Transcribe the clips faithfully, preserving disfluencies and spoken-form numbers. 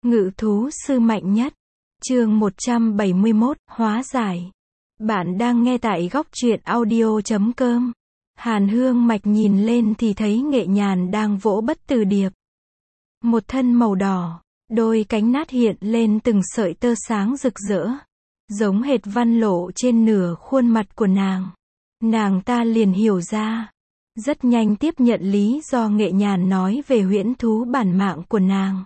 Ngự thú sư mạnh nhất. Chương một trăm bảy mươi mốt, hóa giải. Bạn đang nghe tại góc truyện audio chấm com. Hàn Hương Mạch nhìn lên thì thấy Nghệ Nhàn đang vỗ bất tử điệp. Một thân màu đỏ, đôi cánh nát hiện lên từng sợi tơ sáng rực rỡ, giống hệt văn lộ trên nửa khuôn mặt của nàng. Nàng ta liền hiểu ra, rất nhanh tiếp nhận lý do Nghệ Nhàn nói về huyễn thú bản mạng của nàng.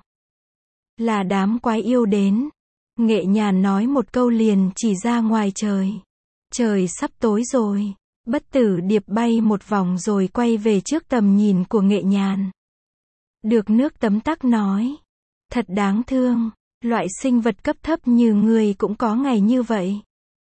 Là đám quái yêu đến. Nghệ Nhàn nói một câu liền chỉ ra ngoài trời. Trời sắp tối rồi. Bất tử điệp bay một vòng rồi quay về trước tầm nhìn của Nghệ Nhàn. Được nước tấm tắc nói. Thật đáng thương, loại sinh vật cấp thấp như ngươi cũng có ngày như vậy.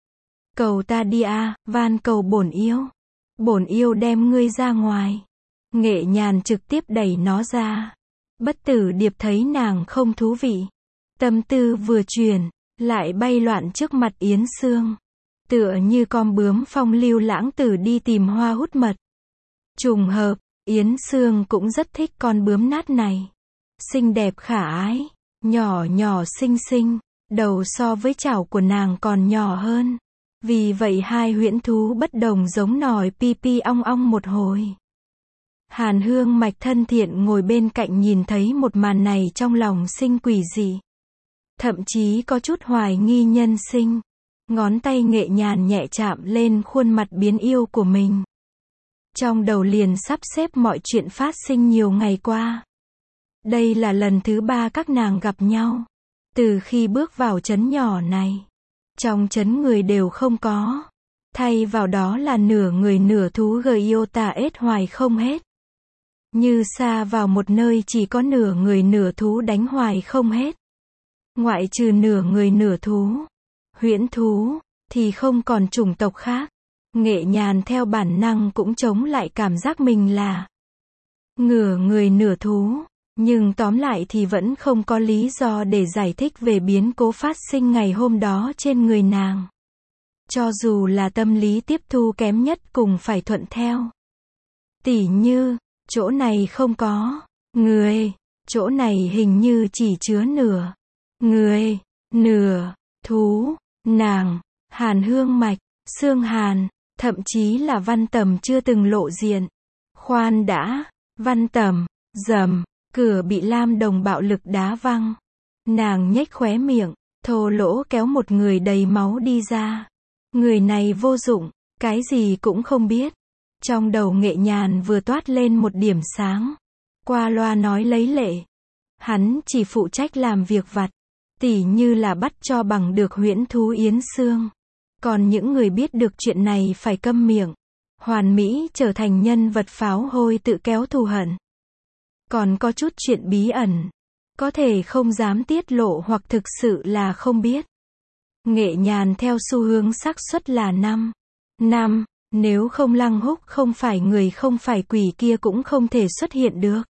Cầu ta đi a, van cầu bổn yêu. Bổn yêu đem ngươi ra ngoài. Nghệ Nhàn trực tiếp đẩy nó ra. Bất tử điệp thấy nàng không thú vị. Tâm tư vừa chuyển, lại bay loạn trước mặt Yến Sương. Tựa như con bướm phong lưu lãng tử đi tìm hoa hút mật. Trùng hợp, Yến Sương cũng rất thích con bướm nát này. Xinh đẹp khả ái, nhỏ nhỏ xinh xinh, đầu so với chảo của nàng còn nhỏ hơn. Vì vậy hai huyễn thú bất đồng giống nòi pi pi ong ong một hồi. Hàn Hương Mạch thân thiện ngồi bên cạnh nhìn thấy một màn này trong lòng sinh quỷ dị. Thậm chí có chút hoài nghi nhân sinh. Ngón tay Nghệ Nhàn nhẹ chạm lên khuôn mặt biến yêu của mình. Trong đầu liền sắp xếp mọi chuyện phát sinh nhiều ngày qua. Đây là lần thứ ba các nàng gặp nhau. Từ khi bước vào trấn nhỏ này, trong trấn người đều không có. Thay vào đó là nửa người nửa thú gờ yêu tà ết hoài không hết. Như xa vào một nơi chỉ có nửa người nửa thú đánh hoài không hết. Ngoại trừ nửa người nửa thú, huyễn thú, thì không còn chủng tộc khác. Nghệ Nhàn theo bản năng cũng chống lại cảm giác mình là nửa người nửa thú. Nhưng tóm lại thì vẫn không có lý do để giải thích về biến cố phát sinh ngày hôm đó trên người nàng. Cho dù là tâm lý tiếp thu kém nhất cũng phải thuận theo. Tỉ như, chỗ này không có người, chỗ này hình như chỉ chứa nửa người, nửa thú, nàng, Hàn Hương Mạch, Sương Hàn, thậm chí là Văn Tầm chưa từng lộ diện. Khoan đã, Văn Tầm, dầm, cửa bị Lam Đồng bạo lực đá văng. Nàng nhếch khóe miệng, thô lỗ kéo một người đầy máu đi ra. Người này vô dụng, cái gì cũng không biết. Trong đầu Nghệ Nhàn vừa toát lên một điểm sáng. Qua loa nói lấy lệ. Hắn chỉ phụ trách làm việc vặt. Tỉ như là bắt cho bằng được huyễn thú Yến Sương. Còn những người biết được chuyện này phải câm miệng. Hoàn mỹ trở thành nhân vật pháo hôi tự kéo thù hận. Còn có chút chuyện bí ẩn. Có thể không dám tiết lộ hoặc thực sự là không biết. Nghệ Nhàn theo xu hướng xác suất là năm. Năm, nếu không Lăng Húc không phải người không phải quỷ kia cũng không thể xuất hiện được.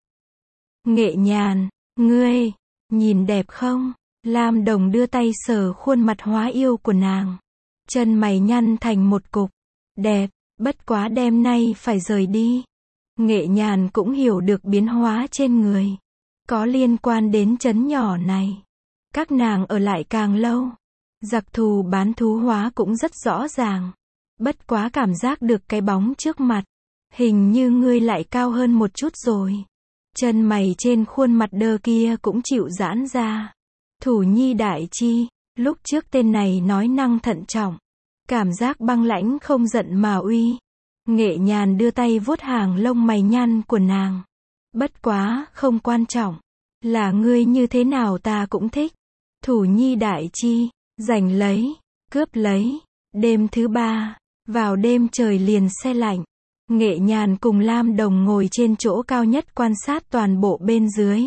Nghệ Nhàn, ngươi, nhìn đẹp không? Lam Đồng đưa tay sờ khuôn mặt hóa yêu của nàng. Chân mày nhăn thành một cục. Đẹp, bất quá đêm nay phải rời đi. Nghệ Nhàn cũng hiểu được biến hóa trên người. Có liên quan đến trấn nhỏ này. Các nàng ở lại càng lâu. Giặc thù bán thú hóa cũng rất rõ ràng. Bất quá cảm giác được cái bóng trước mặt. Hình như ngươi lại cao hơn một chút rồi. Chân mày trên khuôn mặt đơ kia cũng chịu giãn ra. Thủ nhi đại chi, lúc trước tên này nói năng thận trọng. Cảm giác băng lãnh không giận mà uy. Nghệ Nhàn đưa tay vuốt hàng lông mày nhăn của nàng. Bất quá, không quan trọng. Là ngươi như thế nào ta cũng thích. Thủ nhi đại chi, giành lấy, cướp lấy. Đêm thứ ba, vào đêm trời liền se lạnh. Nghệ Nhàn cùng Lam Đồng ngồi trên chỗ cao nhất quan sát toàn bộ bên dưới.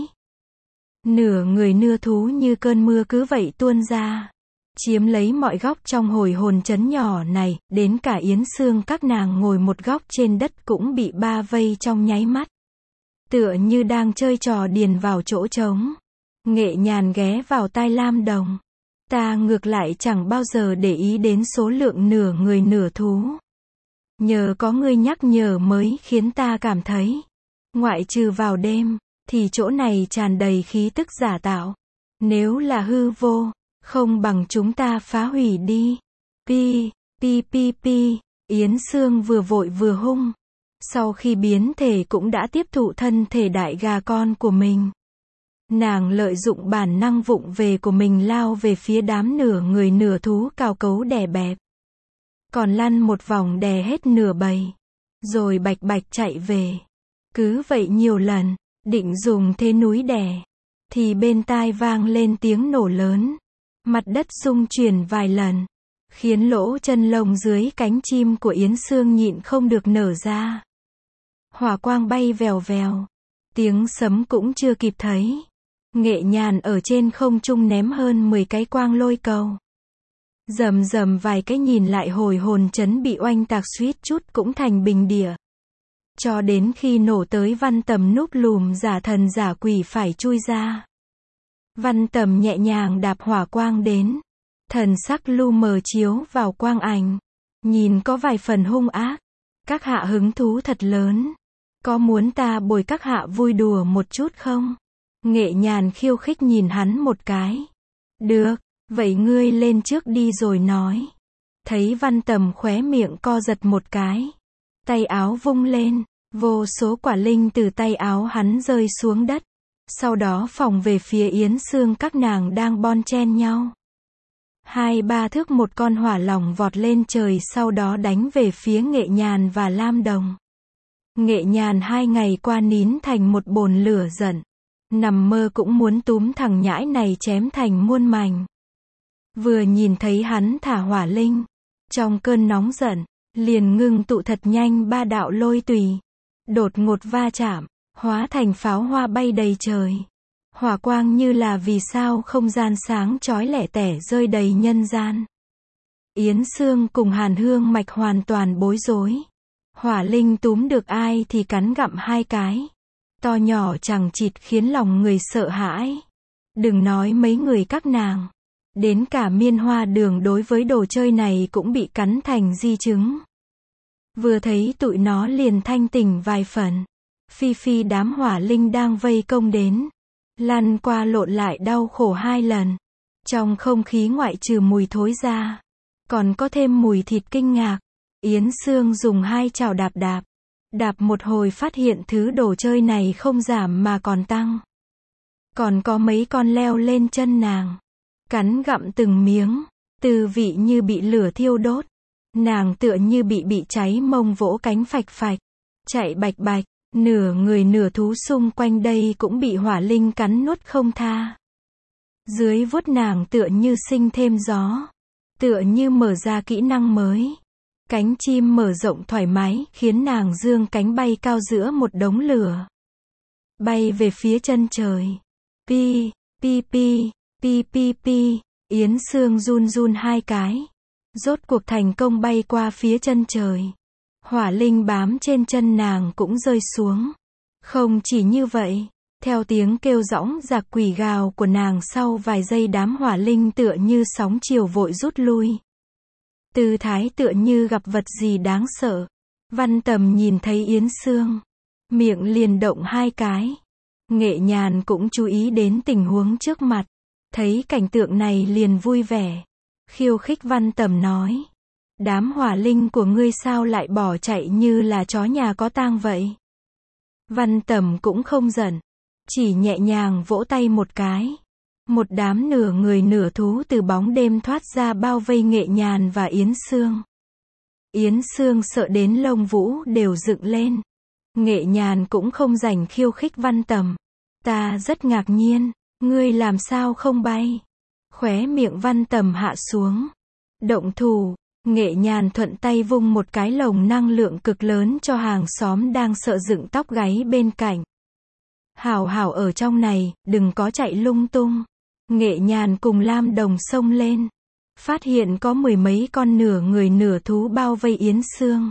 Nửa người nửa thú như cơn mưa cứ vậy tuôn ra. Chiếm lấy mọi góc trong hồi hồn trấn nhỏ này, đến cả Yến Sương các nàng ngồi một góc trên đất cũng bị ba vây trong nháy mắt. Tựa như đang chơi trò điền vào chỗ trống. Nghệ Nhàn ghé vào tai Lam Đồng. Ta ngược lại chẳng bao giờ để ý đến số lượng nửa người nửa thú. Nhờ có ngươi nhắc nhở mới khiến ta cảm thấy. Ngoại trừ vào đêm, thì chỗ này tràn đầy khí tức giả tạo. Nếu là hư vô, không bằng chúng ta phá hủy đi. Pi, pi pi pi, Yến Sương vừa vội vừa hung. Sau khi biến thể cũng đã tiếp thụ thân thể đại gà con của mình. Nàng lợi dụng bản năng vụng về của mình lao về phía đám nửa người nửa thú cao cấu đè bẹp. Còn lăn một vòng đè hết nửa bầy. Rồi bạch bạch chạy về. Cứ vậy nhiều lần, định dùng thế núi đè. Thì bên tai vang lên tiếng nổ lớn. Mặt đất rung chuyển vài lần. Khiến lỗ chân lông dưới cánh chim của Yến Sương nhịn không được nở ra. Hỏa quang bay vèo vèo. Tiếng sấm cũng chưa kịp thấy. Nghệ Nhàn ở trên không trung ném hơn mười cái quang lôi cầu. Rầm rầm vài cái nhìn lại hồi hồn chấn bị oanh tạc suýt chút cũng thành bình địa. Cho đến khi nổ tới Văn Tầm núp lùm giả thần giả quỷ phải chui ra. Văn Tầm nhẹ nhàng đạp hỏa quang đến. Thần sắc lu mờ chiếu vào quang ảnh. Nhìn có vài phần hung ác. Các hạ hứng thú thật lớn. Có muốn ta bồi các hạ vui đùa một chút không? Nghệ Nhàn khiêu khích nhìn hắn một cái. Được, vậy ngươi lên trước đi rồi nói. Thấy Văn Tầm khóe miệng co giật một cái. Tay áo vung lên, vô số quả linh từ tay áo hắn rơi xuống đất. Sau đó phóng về phía Yến Sương các nàng đang bon chen nhau. Hai ba thước một con hỏa long vọt lên trời sau đó đánh về phía Nghệ Nhàn và Lam Đồng. Nghệ Nhàn hai ngày qua nín thành một bồn lửa giận. Nằm mơ cũng muốn túm thằng nhãi này chém thành muôn mảnh. Vừa nhìn thấy hắn thả hỏa linh. Trong cơn nóng giận, liền ngưng tụ thật nhanh ba đạo lôi tùy. Đột ngột va chạm, hóa thành pháo hoa bay đầy trời. Hỏa quang như là vì sao không gian sáng chói lẻ tẻ rơi đầy nhân gian. Yến Sương cùng Hàn Hương Mạch hoàn toàn bối rối. Hỏa linh túm được ai thì cắn gặm hai cái. To nhỏ chẳng chịt khiến lòng người sợ hãi. Đừng nói mấy người các nàng. Đến cả Miên Hoa Đường đối với đồ chơi này cũng bị cắn thành di chứng. Vừa thấy tụi nó liền thanh tỉnh vài phần. Phi phi đám hỏa linh đang vây công đến. Lăn qua lộn lại đau khổ hai lần. Trong không khí ngoại trừ mùi thối ra. Còn có thêm mùi thịt kinh ngạc. Yến Sương dùng hai chảo đạp đạp. Đạp một hồi phát hiện thứ đồ chơi này không giảm mà còn tăng. Còn có mấy con leo lên chân nàng. Cắn gặm từng miếng. Tư vị như bị lửa thiêu đốt. Nàng tựa như bị bị cháy mông vỗ cánh phạch phạch. Chạy bạch bạch. Nửa người nửa thú xung quanh đây cũng bị hỏa linh cắn nuốt không tha. Dưới vuốt nàng tựa như sinh thêm gió. Tựa như mở ra kỹ năng mới. Cánh chim mở rộng thoải mái, khiến nàng dương cánh bay cao giữa một đống lửa. Bay về phía chân trời. Pi, pi pi, pi pi pi, Yến Sương run run hai cái. Rốt cuộc thành công bay qua phía chân trời. Hỏa linh bám trên chân nàng cũng rơi xuống. Không chỉ như vậy, theo tiếng kêu rõng rạc quỷ gào của nàng sau vài giây đám hỏa linh tựa như sóng chiều vội rút lui. Tư thái tựa như gặp vật gì đáng sợ. Văn Tầm nhìn thấy Yến Sương. Miệng liền động hai cái. Nghệ Nhàn cũng chú ý đến tình huống trước mặt. Thấy cảnh tượng này liền vui vẻ. Khiêu khích Văn Tầm nói. Đám hỏa linh của ngươi sao lại bỏ chạy như là chó nhà có tang vậy? Văn Tầm cũng không giận. Chỉ nhẹ nhàng vỗ tay một cái. Một đám nửa người nửa thú từ bóng đêm thoát ra bao vây Nghệ Nhàn và Yến Sương. Yến Sương sợ đến lông vũ đều dựng lên. Nghệ Nhàn cũng không rảnh khiêu khích Văn Tầm. Ta rất ngạc nhiên, ngươi làm sao không bay? Khóe miệng Văn Tầm hạ xuống. Động thủ, Nghệ Nhàn thuận tay vung một cái lồng năng lượng cực lớn cho hàng xóm đang sợ dựng tóc gáy bên cạnh. Hảo hảo ở trong này, đừng có chạy lung tung. Nghệ Nhàn cùng Lam Đồng xông lên. Phát hiện có mười mấy con nửa người nửa thú bao vây Yến Sương.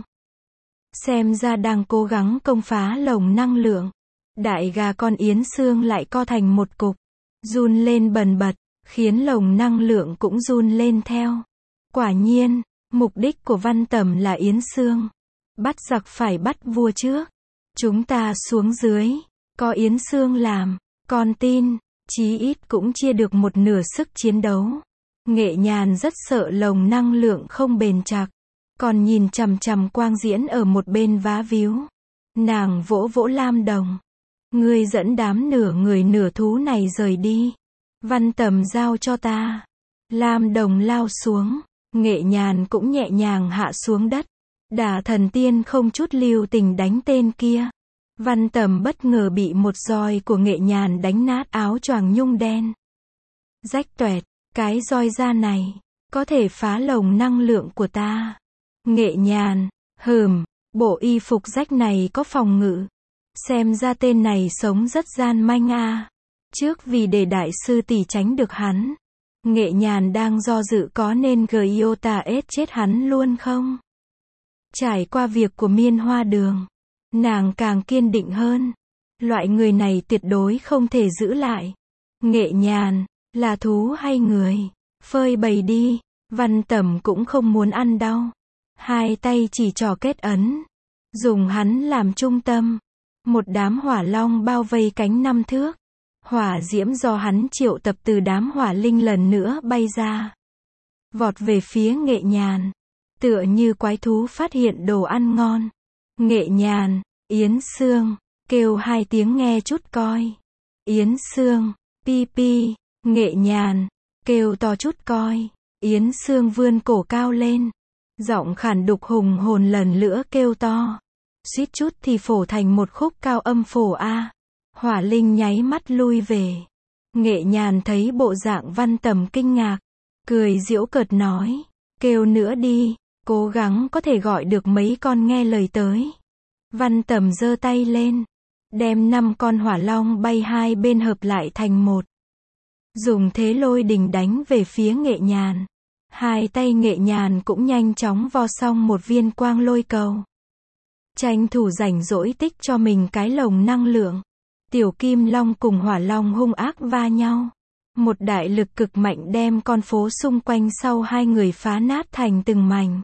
Xem ra đang cố gắng công phá lồng năng lượng. Đại gà con Yến Sương lại co thành một cục. Run lên bần bật, khiến lồng năng lượng cũng run lên theo. Quả nhiên, mục đích của Văn Tầm là Yến Sương. Bắt giặc phải bắt vua trước. Chúng ta xuống dưới. Có Yến Sương làm. Con tin. Chí ít cũng chia được một nửa sức chiến đấu. Nghệ Nhàn rất sợ lồng năng lượng không bền chặt, còn nhìn chằm chằm Quang Diễn ở một bên vá víu. Nàng vỗ vỗ Lam Đồng. Ngươi dẫn đám nửa người nửa thú này rời đi. Văn Tầm giao cho ta. Lam Đồng lao xuống. Nghệ Nhàn cũng nhẹ nhàng hạ xuống đất. Đả Thần Tiên không chút lưu tình đánh tên kia. Văn Tầm bất ngờ bị một roi của Nghệ Nhàn đánh nát áo choàng nhung đen. Rách toẹt, cái roi da này, có thể phá lồng năng lượng của ta. Nghệ Nhàn, hừm, bộ y phục rách này có phòng ngự. Xem ra tên này sống rất gian manh a. Trước vì để đại sư tỷ tránh được hắn. Nghệ Nhàn đang do dự có nên Gyota ết chết hắn luôn không? Trải qua việc của Miên Hoa Đường, nàng càng kiên định hơn. Loại người này tuyệt đối không thể giữ lại. Nghệ Nhàn, là thú hay người? Phơi bày đi. Văn Tầm cũng không muốn ăn đau. Hai tay chỉ trỏ kết ấn. Dùng hắn làm trung tâm. Một đám hỏa long bao vây cánh năm thước. Hỏa diễm do hắn triệu tập từ đám hỏa linh lần nữa bay ra. Vọt về phía Nghệ Nhàn. Tựa như quái thú phát hiện đồ ăn ngon. Nghệ Nhàn, Yến Sương, kêu hai tiếng nghe chút coi. Yến Sương, pi pi, Nghệ Nhàn, kêu to chút coi. Yến Sương vươn cổ cao lên. Giọng khản đục hùng hồn lần nữa kêu to. Suýt chút thì phổ thành một khúc cao âm phổ a. Hỏa linh nháy mắt lui về. Nghệ Nhàn thấy bộ dạng Văn Tầm kinh ngạc. Cười giễu cợt nói. Kêu nữa đi, cố gắng có thể gọi được mấy con nghe lời tới. Văn Tầm giơ tay lên. Đem năm con hỏa long bay hai bên hợp lại thành một. Dùng thế lôi đình đánh về phía Nghệ Nhàn. Hai tay Nghệ Nhàn cũng nhanh chóng vo xong một viên quang lôi cầu. Tranh thủ rảnh rỗi tích cho mình cái lồng năng lượng. Tiểu Kim Long cùng hỏa long hung ác va nhau. Một đại lực cực mạnh đem con phố xung quanh sau hai người phá nát thành từng mảnh.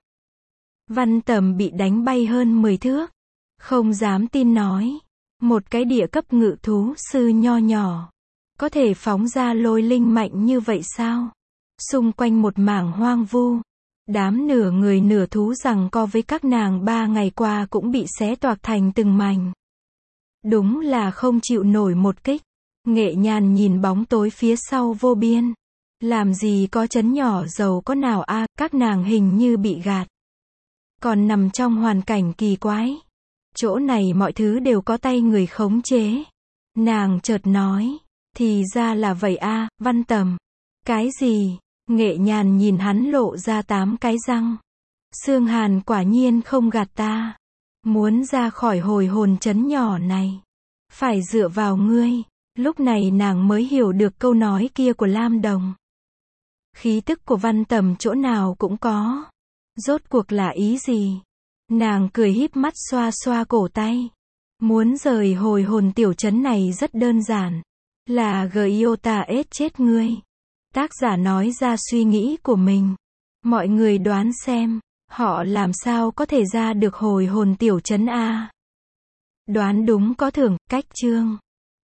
Văn Tầm bị đánh bay hơn mười thước. Không dám tin nói. Một cái địa cấp ngự thú sư nho nhỏ. Có thể phóng ra lôi linh mạnh như vậy sao? Xung quanh một mảng hoang vu. Đám nửa người nửa thú giằng co với các nàng ba ngày qua cũng bị xé toạc thành từng mảnh. Đúng là không chịu nổi một kích. Nghệ Nhàn nhìn bóng tối phía sau vô biên. Làm gì có trấn nhỏ giàu có nào a, à, các nàng hình như bị gạt. Còn nằm trong hoàn cảnh kỳ quái. Chỗ này mọi thứ đều có tay người khống chế. Nàng chợt nói. Thì ra là vậy a, à, Văn Tầm. Cái gì? Nghệ Nhàn nhìn hắn lộ ra tám cái răng. Sương Hàn quả nhiên không gạt ta. Muốn ra khỏi hồi hồn trấn nhỏ này. Phải dựa vào ngươi. Lúc này nàng mới hiểu được câu nói kia của Lam Đồng. Khí tức của Văn Tầm chỗ nào cũng có. Rốt cuộc là ý gì? Nàng cười híp mắt xoa xoa cổ tay. Muốn rời hồi hồn tiểu trấn này rất đơn giản. Là Gyota ết chết ngươi. Tác giả nói ra suy nghĩ của mình. Mọi người đoán xem, họ làm sao có thể ra được hồi hồn tiểu trấn a? Đoán đúng có thưởng, cách chương.